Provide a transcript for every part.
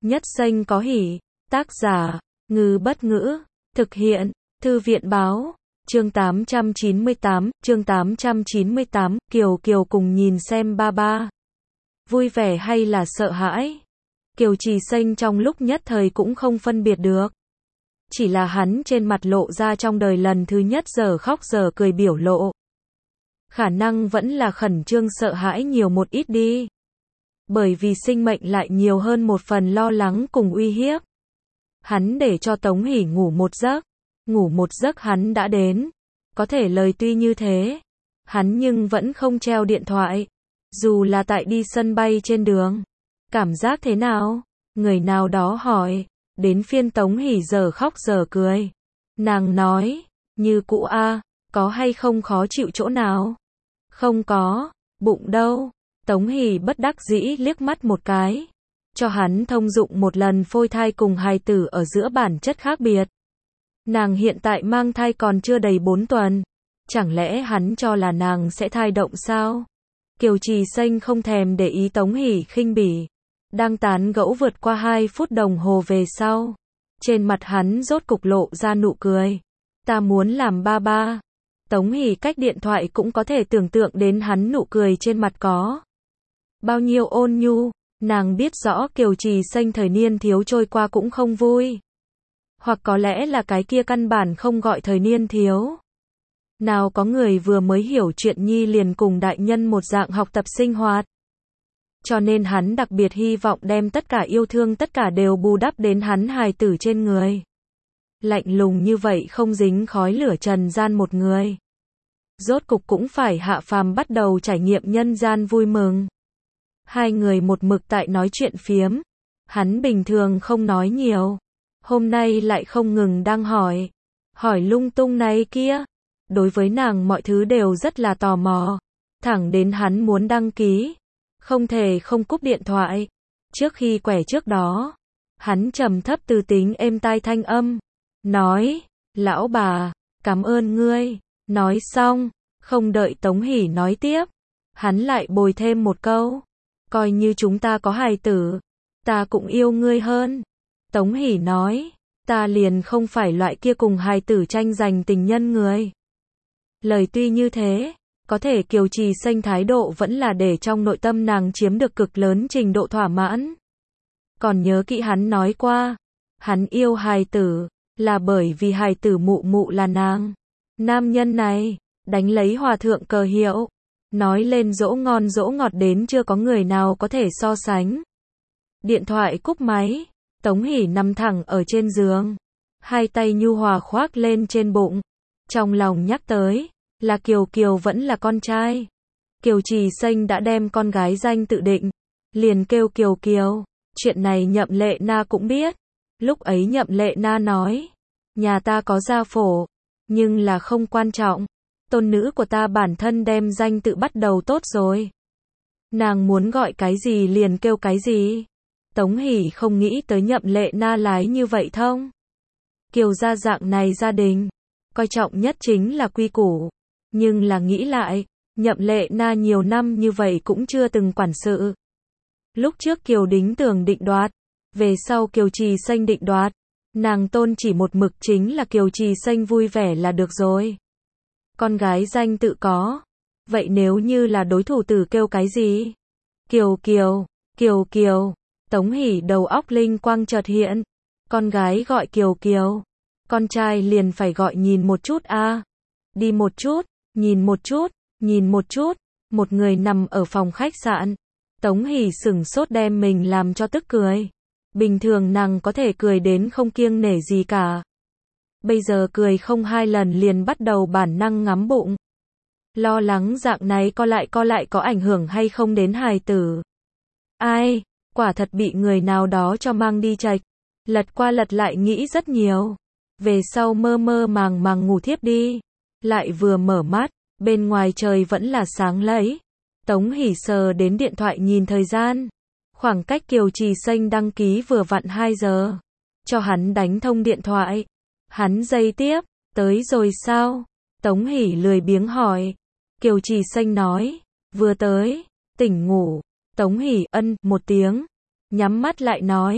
Nhất xanh có hỉ. Tác giả, Ngư Bất Ngữ. Thực hiện, Thư viện Báo. Chương 898, Kiều Kiều cùng nhìn xem ba ba. Vui vẻ hay là sợ hãi? Kiều Trì Xanh trong lúc nhất thời cũng không phân biệt được. Chỉ là hắn trên mặt lộ ra trong đời lần thứ nhất giờ khóc giờ cười biểu lộ. Khả năng vẫn là khẩn trương sợ hãi nhiều một ít đi. Bởi vì sinh mệnh lại nhiều hơn một phần lo lắng cùng uy hiếp. Hắn để cho Tống Hỷ ngủ một giấc hắn đã đến. Có thể lời tuy như thế, hắn nhưng vẫn không treo điện thoại. Dù là tại đi sân bay trên đường. Cảm giác thế nào? Người nào đó hỏi. Đến phiên Tống Hỷ giờ khóc giờ cười. Nàng nói, như cũ a, có hay không khó chịu chỗ nào? Không có, bụng đâu. Tống Hỷ bất đắc dĩ liếc mắt một cái. Cho hắn thông dụng một lần phôi thai cùng hài tử ở giữa bản chất khác biệt. Nàng hiện tại mang thai còn chưa đầy 4 tuần. Chẳng lẽ hắn cho là nàng sẽ thai động sao? Kiều Trì Xanh không thèm để ý Tống Hỷ khinh bỉ. Đang tán gẫu vượt qua 2 phút đồng hồ về sau. Trên mặt hắn rốt cục lộ ra nụ cười. Ta muốn làm ba ba. Tống Hỷ cách điện thoại cũng có thể tưởng tượng đến hắn nụ cười trên mặt có bao nhiêu ôn nhu. Nàng biết rõ Kiều Trì Xanh thời niên thiếu trôi qua cũng không vui. Hoặc có lẽ là cái kia căn bản không gọi thời niên thiếu. Nào có người vừa mới hiểu chuyện nhi liền cùng đại nhân một dạng học tập sinh hoạt. Cho nên hắn đặc biệt hy vọng đem tất cả yêu thương tất cả đều bù đắp đến hắn hài tử trên người. Lạnh lùng như vậy không dính khói lửa trần gian một người. Rốt cục cũng phải hạ phàm bắt đầu trải nghiệm nhân gian vui mừng. Hai người một mực tại nói chuyện phiếm. Hắn bình thường không nói nhiều. Hôm nay lại không ngừng đang hỏi. Hỏi lung tung này kia. Đối với nàng mọi thứ đều rất là tò mò. Thẳng đến hắn muốn đăng ký. Không thể không cúp điện thoại. Trước khi quẻ trước đó. Hắn trầm thấp từ tính êm tai thanh âm. Nói, lão bà, cảm ơn ngươi. Nói xong, không đợi Tống Hỷ nói tiếp. Hắn lại bồi thêm một câu. Coi như chúng ta có hài tử. Ta cũng yêu ngươi hơn. Tống Hỷ nói. Ta liền không phải loại kia cùng hài tử tranh giành tình nhân người. Lời tuy như thế. Có thể Kiều Trì Xanh thái độ vẫn là để trong nội tâm nàng chiếm được cực lớn trình độ thỏa mãn. Còn nhớ kỹ hắn nói qua. Hắn yêu hài tử. Là bởi vì hài tử mụ mụ là nàng. Nam nhân này. Đánh lấy hòa thượng cờ hiệu. Nói lên dỗ ngon dỗ ngọt đến chưa có người nào có thể so sánh. Điện thoại cúp máy. Tống Hỷ nằm thẳng ở trên giường. Hai tay nhu hòa khoác lên trên bụng. Trong lòng nhắc tới. Là Kiều Kiều vẫn là con trai. Kiều Trì Xanh đã đem con gái danh tự định. Liền kêu Kiều Kiều. Chuyện này Nhậm Lệ Na cũng biết. Lúc ấy Nhậm Lệ Na nói. Nhà ta có gia phổ. Nhưng là không quan trọng. Tôn nữ của ta bản thân đem danh tự bắt đầu tốt rồi. Nàng muốn gọi cái gì liền kêu cái gì. Tống Hỷ không nghĩ tới Nhậm Lệ Na lái như vậy thông. Kiều gia dạng này gia đình. Coi trọng nhất chính là quy củ. Nhưng là nghĩ lại. Nhậm Lệ Na nhiều năm như vậy cũng chưa từng quản sự. Lúc trước Kiều Đính Tường định đoạt. Về sau Kiều Trì Xanh định đoạt. Nàng tôn chỉ một mực chính là Kiều Trì Xanh vui vẻ là được rồi. Con gái danh tự có. Vậy nếu như là đối thủ tử kêu cái gì? Kiều Kiều, Kiều Kiều. Tống Hỷ đầu óc linh quang chợt hiện. Con gái gọi Kiều Kiều. Con trai liền phải gọi nhìn một chút a. Đi một chút, nhìn một chút, nhìn một chút. Một người nằm ở phòng khách sạn. Tống Hỷ sửng sốt đem mình làm cho tức cười. Bình thường nàng có thể cười đến không kiêng nể gì cả. Bây giờ cười không 2 lần liền bắt đầu bản năng ngắm bụng. Lo lắng dạng này co lại có ảnh hưởng hay không đến hài tử. Ai, quả thật bị người nào đó cho mang đi chạch. Lật qua lật lại nghĩ rất nhiều. Về sau mơ mơ màng màng ngủ thiếp đi. Lại vừa mở mắt, bên ngoài trời vẫn là sáng lẫy. Tống Hỷ sờ đến điện thoại nhìn thời gian. Khoảng cách Kiều Trì Xanh đăng ký vừa vặn 2 giờ. Cho hắn đánh thông điện thoại. Hắn giây tiếp, tới rồi sao? Tống Hỷ lười biếng hỏi. Kiều Trì Xanh nói, vừa tới, tỉnh ngủ. Tống Hỷ ân một tiếng, nhắm mắt lại nói,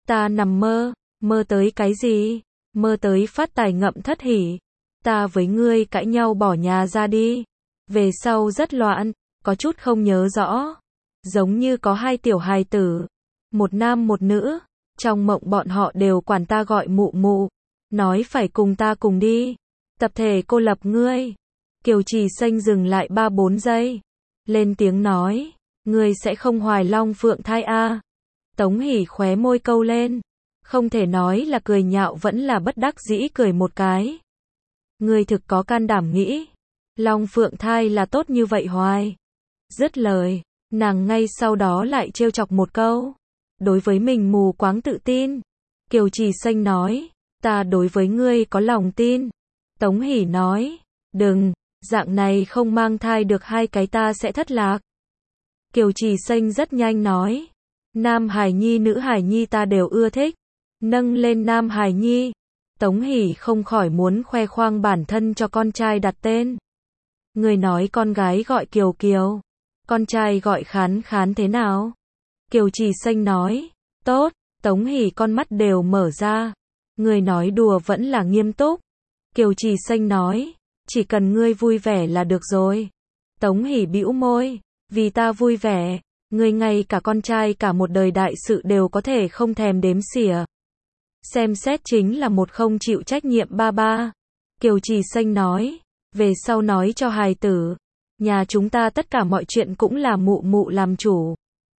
Ta nằm mơ, mơ tới cái gì? Mơ tới phát tài ngậm thất hỉ. Ta với ngươi cãi nhau bỏ nhà ra đi. Về sau rất loạn, có chút không nhớ rõ. Giống như có hai tiểu hài tử, một nam một nữ. Trong mộng bọn họ đều quản ta gọi mụ mụ, nói phải cùng ta cùng đi. Tập thể cô lập ngươi. Kiều Trì Xanh dừng lại 3-4 giây. Lên tiếng nói, ngươi sẽ không hoài long phượng thai a? Tống Hỷ khóe môi câu lên. Không thể nói là cười nhạo vẫn là bất đắc dĩ cười một cái. Ngươi thực có can đảm nghĩ. Long phượng thai là tốt như vậy hoài. Dứt lời, nàng ngay sau đó lại trêu chọc một câu. Đối với mình mù quáng tự tin. Kiều Trì Xanh nói, ta đối với ngươi có lòng tin. Tống Hỷ nói, đừng, dạng này không mang thai được 2 cái ta sẽ thất lạc. Kiều Trì Xanh rất nhanh nói, nam hài nhi nữ hài nhi ta đều ưa thích. Nâng lên nam hài nhi, Tống Hỷ không khỏi muốn khoe khoang bản thân cho con trai đặt tên. Người nói con gái gọi Kiều Kiều, con trai gọi Khán Khán thế nào? Kiều Trì Xanh nói, tốt. Tống Hỷ con mắt đều mở ra. Người nói đùa vẫn là nghiêm túc. Kiều Trì Xanh nói, chỉ cần ngươi vui vẻ là được rồi. Tống Hỷ bĩu môi, vì ta vui vẻ, ngươi ngay cả con trai cả một đời đại sự đều có thể không thèm đếm xỉa. Xem xét chính là một không chịu trách nhiệm ba ba. Kiều Trì Xanh nói, về sau nói cho hài tử, nhà chúng ta tất cả mọi chuyện cũng là mụ mụ làm chủ.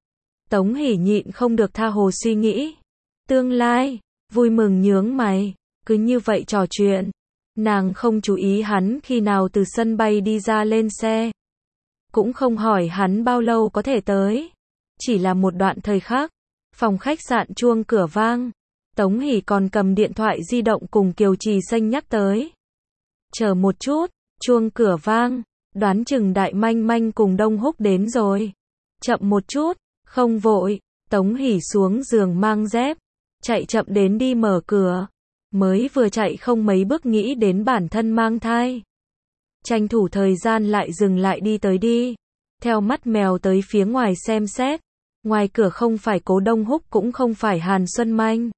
Tống Hỷ nhịn không được tha hồ suy nghĩ. Tương lai, vui mừng nhướng mày, cứ như vậy trò chuyện. Nàng không chú ý hắn khi nào từ sân bay đi ra lên xe. Cũng không hỏi hắn bao lâu có thể tới. Chỉ là một đoạn thời khắc, phòng khách sạn chuông cửa vang. Tống Hỷ còn cầm điện thoại di động cùng Kiều Trì Xanh nhắc tới. Chờ một chút, chuông cửa vang, đoán chừng Đại Manh Manh cùng Đông Húc đến rồi. Chậm một chút, không vội. Tống Hỷ xuống giường mang dép, chạy chậm đến đi mở cửa. Mới vừa chạy không mấy bước nghĩ đến bản thân mang thai. Tranh thủ thời gian lại dừng lại đi tới đi. Theo mắt mèo tới phía ngoài xem xét. Ngoài cửa không phải Cố Đông Húc cũng không phải Hàn Xuân Manh.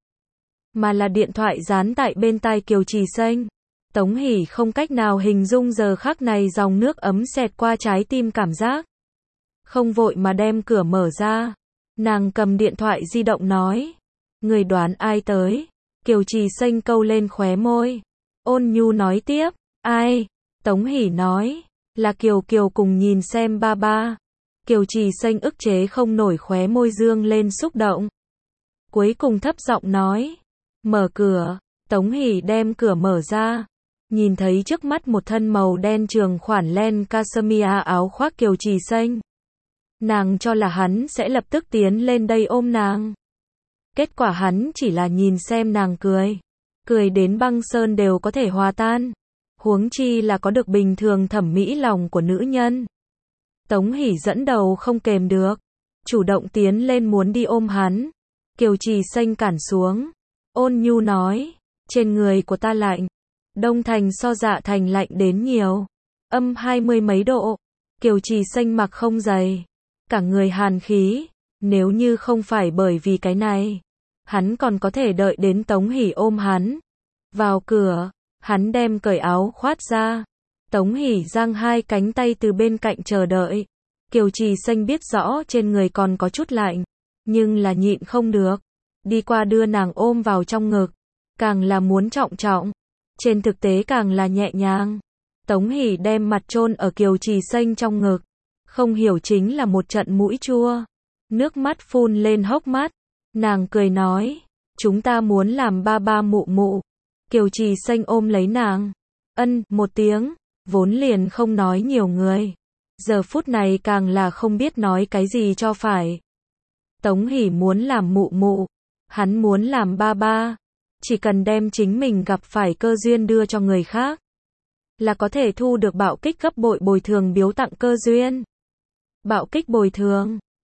Mà là điện thoại dán tại bên tai Kiều Trì Xanh. Tống Hỷ không cách nào hình dung giờ khắc này dòng nước ấm xẹt qua trái tim cảm giác. Không vội mà đem cửa mở ra. Nàng cầm điện thoại di động nói. Người đoán ai tới? Kiều Trì Xanh câu lên khóe môi. Ôn nhu nói tiếp. Ai? Tống Hỷ nói. Là Kiều Kiều cùng nhìn xem ba ba. Kiều Trì Xanh ức chế không nổi khóe môi dương lên xúc động. Cuối cùng thấp giọng nói. Mở cửa. Tống Hỷ đem cửa mở ra. Nhìn thấy trước mắt một thân màu đen trường khoản len cashmere áo khoác Kiều Trì Xanh. Nàng cho là hắn sẽ lập tức tiến lên đây ôm nàng. Kết quả hắn chỉ là nhìn xem nàng cười. Cười đến băng sơn đều có thể hòa tan. Huống chi là có được bình thường thẩm mỹ lòng của nữ nhân. Tống Hỷ dẫn đầu không kềm được. Chủ động tiến lên muốn đi ôm hắn. Kiều Trì Xanh cản xuống. Ôn nhu nói. Trên người của ta lạnh. Đông thành so Dạ thành lạnh đến nhiều. Âm 20 mấy độ. Kiều Trì Xanh mặc không giày. Cả người hàn khí. Nếu như không phải bởi vì cái này, hắn còn có thể đợi đến Tống Hỷ ôm hắn. Vào cửa, hắn đem cởi áo khoác ra. Tống Hỷ giang 2 cánh tay từ bên cạnh chờ đợi. Kiều Trì Xanh biết rõ trên người còn có chút lạnh, nhưng là nhịn không được. Đi qua đưa nàng ôm vào trong ngực. Càng là muốn trọng trọng. Trên thực tế càng là nhẹ nhàng. Tống Hỷ đem mặt chôn ở Kiều Trì Xanh trong ngực. Không hiểu chính là một trận mũi chua. Nước mắt phun lên hốc mắt. Nàng cười nói. Chúng ta muốn làm ba ba mụ mụ. Kiều Trì Xanh ôm lấy nàng. Ân, một tiếng. Vốn liền không nói nhiều người. Giờ phút này càng là không biết nói cái gì cho phải. Tống Hỷ muốn làm mụ mụ. Hắn muốn làm ba ba. Chỉ cần đem chính mình gặp phải cơ duyên đưa cho người khác. Là có thể thu được bạo kích gấp bội bồi thường biếu tặng cơ duyên. Bạo kích bồi thường.